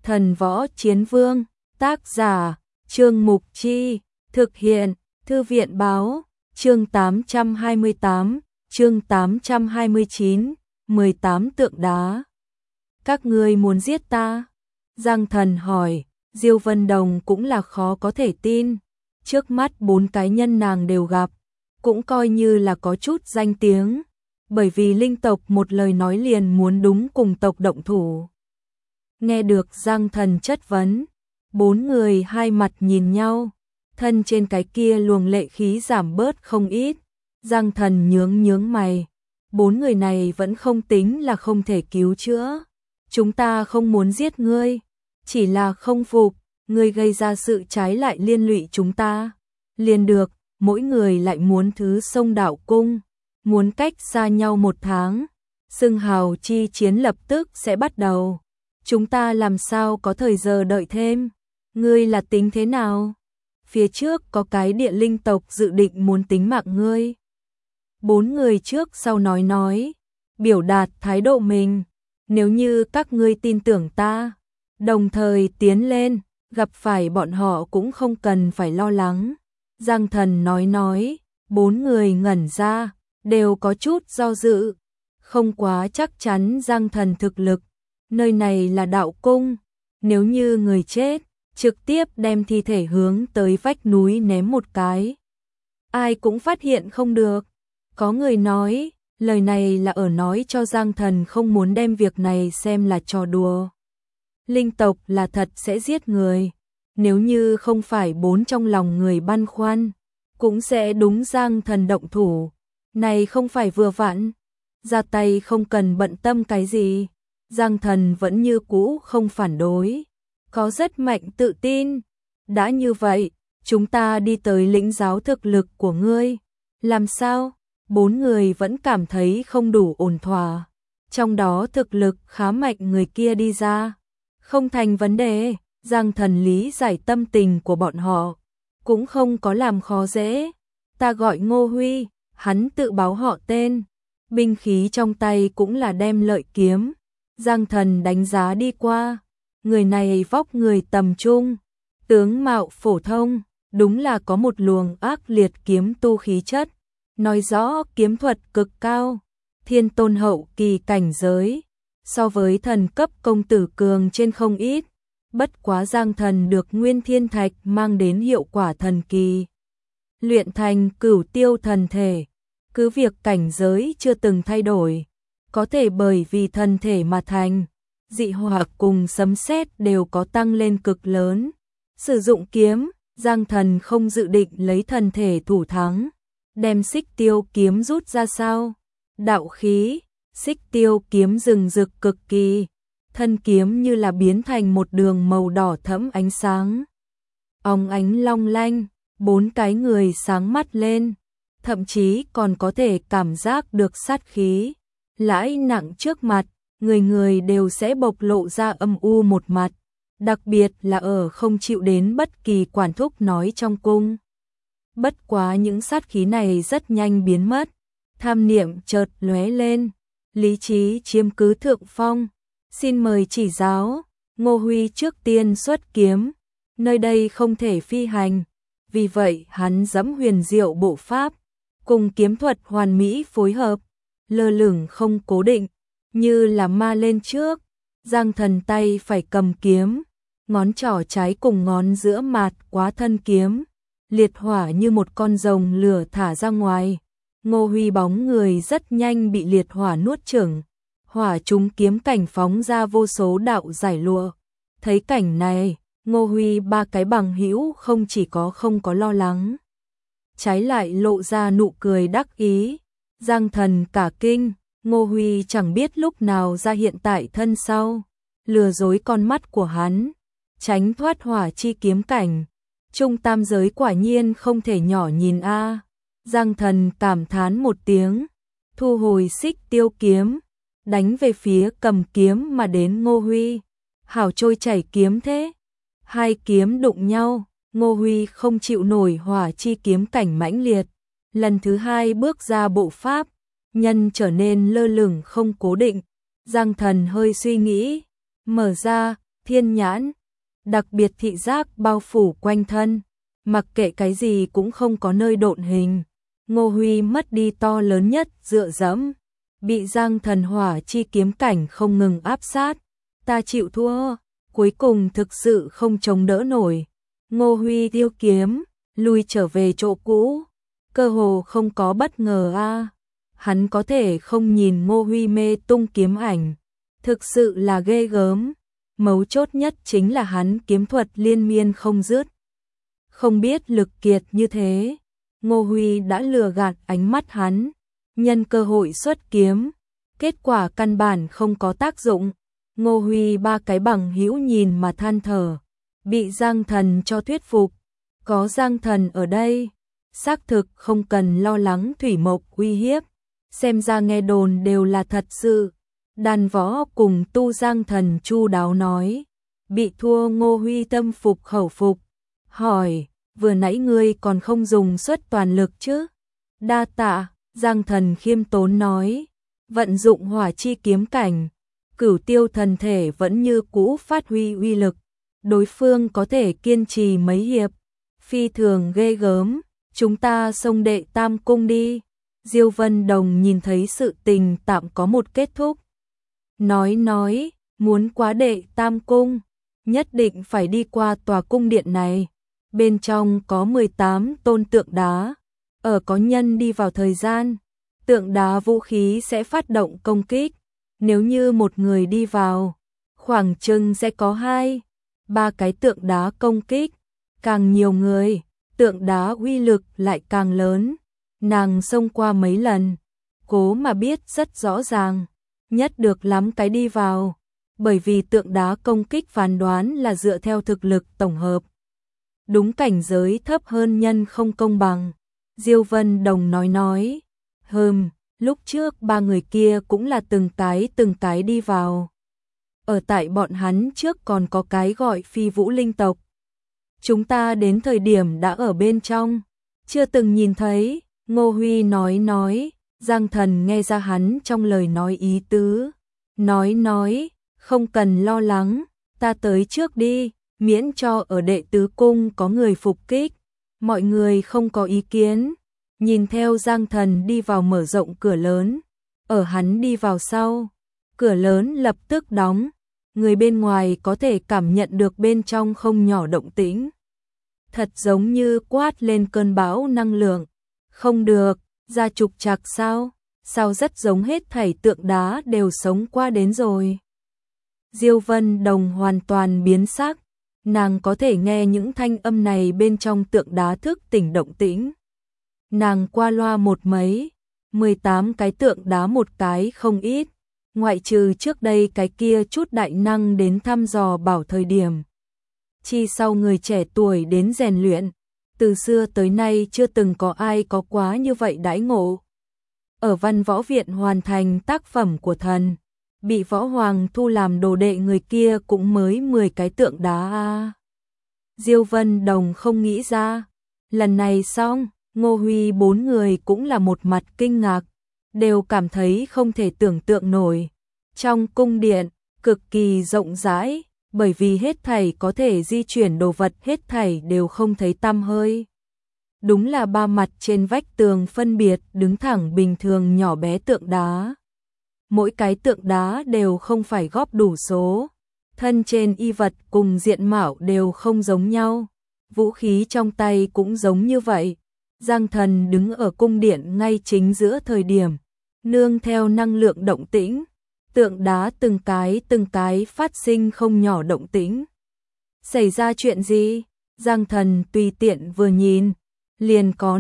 Thần Võ Chiến Vương, tác giả, Trương Mục Chi, thực hiện, Thư viện Báo, chương 828, chương 829, 18 tượng đá. Các ngươi muốn giết ta? Giang Thần hỏi, Diêu Vân Đồng cũng là khó có thể tin. Trước mắt 4 cái nhân nàng đều gặp, cũng coi như là có chút danh tiếng, bởi vì linh tộc một lời nói liền muốn đúng cùng tộc động thủ. Nghe được Giang Thần chất vấn, 4 người hai mặt nhìn nhau, thân trên cái kia luồng lệ khí giảm bớt không ít. Giang Thần nhướng mày, 4 người này vẫn không tính là không thể cứu chữa. Chúng ta không muốn giết ngươi, chỉ là không phục, ngươi gây ra sự trái lại liên lụy chúng ta. Liền được, mỗi người lại muốn thứ Sông Đạo Cung, muốn cách xa nhau 1 tháng. Xưng hào chi chiến lập tức sẽ bắt đầu. Chúng ta làm sao có thời giờ đợi thêm? Ngươi là tính thế nào? Phía trước có cái địa linh tộc dự định muốn tính mạng ngươi. 4 người trước sau nói, biểu đạt thái độ mình. Nếu như các ngươi tin tưởng ta, đồng thời tiến lên, gặp phải bọn họ cũng không cần phải lo lắng. Giang Thần nói, 4 người ngẩn ra, đều có chút do dự, không quá chắc chắn Giang Thần thực lực. Nơi này là đạo cung, nếu như người chết, trực tiếp đem thi thể hướng tới vách núi ném một cái, ai cũng phát hiện không được. Có người nói, lời này là ở nói cho Giang Thần không muốn đem việc này xem là trò đùa. Linh tộc là thật sẽ giết người, nếu như không phải 4 trong lòng người băn khoăn, cũng sẽ đúng Giang Thần động thủ. Này không phải vừa vặn, ra tay không cần bận tâm cái gì. Giang Thần vẫn như cũ không phản đối, có rất mạnh tự tin. Đã như vậy, chúng ta đi tới lĩnh giáo thực lực của ngươi. Làm sao? 4 người vẫn cảm thấy không đủ ổn thỏa. Trong đó thực lực khá mạnh người kia đi ra, không thành vấn đề. Giang Thần lý giải tâm tình của bọn họ, cũng không có làm khó dễ. Ta gọi Ngô Huy, hắn tự báo họ tên, binh khí trong tay cũng là đem lợi kiếm. Giang Thần đánh giá đi qua, người này vóc người tầm trung, tướng mạo phổ thông, đúng là có một luồng ác liệt kiếm tu khí chất, nói rõ kiếm thuật cực cao, thiên tôn hậu kỳ cảnh giới, so với thần cấp công tử cường trên không ít. Bất quá Giang Thần được Nguyên Thiên Thạch mang đến hiệu quả thần kỳ, luyện thành Cửu Tiêu thần thể, cứ việc cảnh giới chưa từng thay đổi, có thể bởi vì thân thể mà thành, dị hỏa cùng sấm sét đều có tăng lên cực lớn. Sử dụng kiếm, Giang Thần không dự định lấy thân thể thủ thắng, đem Xích Tiêu kiếm rút ra sao? Đạo khí, Xích Tiêu kiếm rừng rực cực kỳ, thân kiếm như là biến thành một đường màu đỏ thẫm ánh sáng, óng ánh long lanh. 4 cái người sáng mắt lên, thậm chí còn có thể cảm giác được sát khí lãi nặng trước mặt, người người đều sẽ bộc lộ ra âm u một mặt, đặc biệt là ở không chịu đến bất kỳ quản thúc nói trong cung. Bất quá những sát khí này rất nhanh biến mất, tham niệm chợt lóe lên, lý trí chiếm cứ thượng phong. Xin mời chỉ giáo. Ngô Huy trước tiên xuất kiếm, nơi đây không thể phi hành, vì vậy hắn giẫm huyền diệu bộ pháp, cùng kiếm thuật hoàn mỹ phối hợp, lơ lửng không cố định, như là ma lên trước. Giang Thần tay phải cầm kiếm, ngón trỏ trái cùng ngón giữa mạt quá thân kiếm, liệt hỏa như một con rồng lửa thả ra ngoài. Ngô Huy bóng người rất nhanh bị liệt hỏa nuốt chửng, hỏa trúng kiếm cảnh phóng ra vô số đạo giải lụa. Thấy cảnh này, Ngô Huy 3 cái bằng hữu không chỉ có không có lo lắng, trái lại lộ ra nụ cười đắc ý. Giang Thần cả kinh, Ngô Huy chẳng biết lúc nào ra hiện tại thân sau, lừa dối con mắt của hắn, tránh thoát hỏa chi kiếm cảnh. Trung tam giới quả nhiên không thể nhỏ nhìn a. Giang Thần cảm thán một tiếng, thu hồi Xích Tiêu kiếm, đánh về phía cầm kiếm mà đến Ngô Huy. Hảo trôi chảy kiếm thế. 2 kiếm đụng nhau, Ngô Huy không chịu nổi hỏa chi kiếm cảnh mãnh liệt, lần thứ 2 bước ra bộ pháp, nhân trở nên lơ lửng không cố định. Giang Thần hơi suy nghĩ, mở ra, thiên nhãn, đặc biệt thị giác bao phủ quanh thân, mặc kệ cái gì cũng không có nơi độn hình. Ngô Huy mất đi to lớn nhất dựa dẫm, bị Giang Thần hỏa chi kiếm cảnh không ngừng áp sát. Ta chịu thua, cuối cùng thực sự không chống đỡ nổi. Ngô Huy tiêu kiếm, lui trở về chỗ cũ, cơ hồ không có bất ngờ a. Hắn có thể không nhìn Ngô Huy mê tung kiếm ảnh, thực sự là ghê gớm. Mấu chốt nhất chính là hắn kiếm thuật liên miên không dứt. Không biết lực kiệt như thế, Ngô Huy đã lừa gạt ánh mắt hắn, nhân cơ hội xuất kiếm, kết quả căn bản không có tác dụng. Ngô Huy ba cái bằng hữu nhìn mà than thở, bị Giang Thần cho thuyết phục, có Giang Thần ở đây, xác thực không cần lo lắng thủy mộc uy hiếp, xem ra nghe đồn đều là thật sự. Đàn võ cùng tu Giang Thần chu đáo nói, bị thua Ngô Huy tâm phục khẩu phục, hỏi, vừa nãy ngươi còn không dùng suất toàn lực chứ? Đa tạ, Giang Thần khiêm tốn nói, vận dụng hỏa chi kiếm cảnh, Cửu Tiêu thần thể vẫn như cũ phát huy uy lực, đối phương có thể kiên trì mấy hiệp, phi thường ghê gớm, chúng ta xông đệ tam cung đi. Diêu Vân Đồng nhìn thấy sự tình tạm có một kết thúc. Nói, muốn qua đệ tam cung, nhất định phải đi qua tòa cung điện này. Bên trong có 18 tôn tượng đá, ở có nhân đi vào thời gian, tượng đá vũ khí sẽ phát động công kích. Nếu như một người đi vào, khoảng chừng sẽ có 2-3 cái tượng đá công kích. Càng nhiều người, tượng đá uy lực lại càng lớn. Nàng xông qua mấy lần, cố mà biết rất rõ ràng, nhất được lắm cái đi vào, bởi vì tượng đá công kích phán đoán là dựa theo thực lực tổng hợp. Đúng cảnh giới thấp hơn nhân không công bằng. Diêu Vân Đồng nói, lúc trước 3 người kia cũng là từng cái đi vào. Ở tại bọn hắn trước còn có cái gọi Phi Vũ linh tộc. Chúng ta đến thời điểm đã ở bên trong, chưa từng nhìn thấy. Ngô Huy nói, Giang Thần nghe ra hắn trong lời nói ý tứ. Nói, không cần lo lắng, ta tới trước đi, miễn cho ở đệ tứ cung có người phục kích. Mọi người không có ý kiến, nhìn theo Giang Thần đi vào mở rộng cửa lớn. Ở hắn đi vào sau, cửa lớn lập tức đóng, người bên ngoài có thể cảm nhận được bên trong không nhỏ động tĩnh. Thật giống như quát lên cơn bão năng lượng. Không được, ra trục trặc sao? Sao rất giống hết thảy tượng đá đều sống qua đến rồi. Diêu Vân Đồng hoàn toàn biến sắc, nàng có thể nghe những thanh âm này bên trong tượng đá thức tỉnh động tĩnh. Nàng qua loa một mấy, 18 cái tượng đá một cái không ít, ngoại trừ trước đây cái kia chút đại năng đến thăm dò bảo thời điểm. Chi sau người trẻ tuổi đến rèn luyện, từ xưa tới nay chưa từng có ai có quá như vậy đãi ngộ. Ở Văn Võ Viện hoàn thành tác phẩm của thần, bị Võ Hoàng thu làm đồ đệ người kia cũng mới 10 cái tượng đá a. Diêu Vân Đồng không nghĩ ra, lần này xong, Ngô Huy 4 người cũng là một mặt kinh ngạc, đều cảm thấy không thể tưởng tượng nổi. Trong cung điện, cực kỳ rộng rãi, bởi vì hết thảy có thể di chuyển đồ vật hết thảy đều không thấy tăm hơi. Đúng là 3 mặt trên vách tường phân biệt đứng thẳng bình thường nhỏ bé tượng đá. Mỗi cái tượng đá đều không phải góp đủ số, thân trên y vật cùng diện mạo đều không giống nhau, vũ khí trong tay cũng giống như vậy. Giang Thần đứng ở cung điện ngay chính giữa thời điểm, nương theo năng lượng động tĩnh, tượng đá từng cái phát sinh không nhỏ động tĩnh. Xảy ra chuyện gì? Giang Thần tùy tiện vừa nhìn, liền có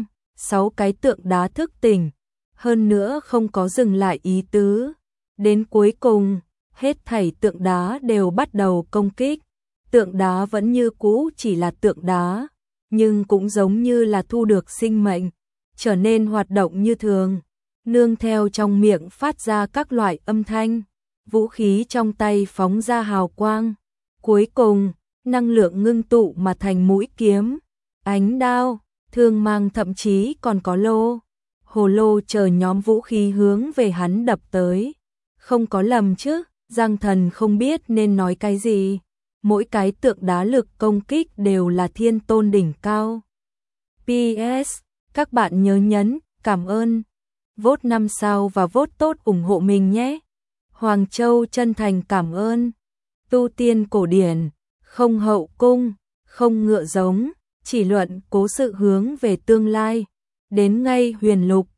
5-6 cái tượng đá thức tỉnh, hơn nữa không có dừng lại ý tứ. Đến cuối cùng, hết thảy tượng đá đều bắt đầu công kích. Tượng đá vẫn như cũ chỉ là tượng đá, nhưng cũng giống như là thu được sinh mệnh, trở nên hoạt động như thường. Nương theo trong miệng phát ra các loại âm thanh, vũ khí trong tay phóng ra hào quang. Cuối cùng, năng lượng ngưng tụ mà thành mũi kiếm, ánh đao, thương mang thậm chí còn có hồ lô chờ nhóm vũ khí hướng về hắn đập tới. Không có lầm chứ? Giang Thần không biết nên nói cái gì. Mỗi cái tượng đá lực công kích đều là thiên tôn đỉnh cao. PS, các bạn nhớ nhấn cảm ơn, vote 5 sao và vote tốt ủng hộ mình nhé. Hoàng Châu chân thành cảm ơn. Tu tiên cổ điển, không hậu cung, không ngựa giống, chỉ luận cố sự hướng về tương lai. Đến ngay huyền lục,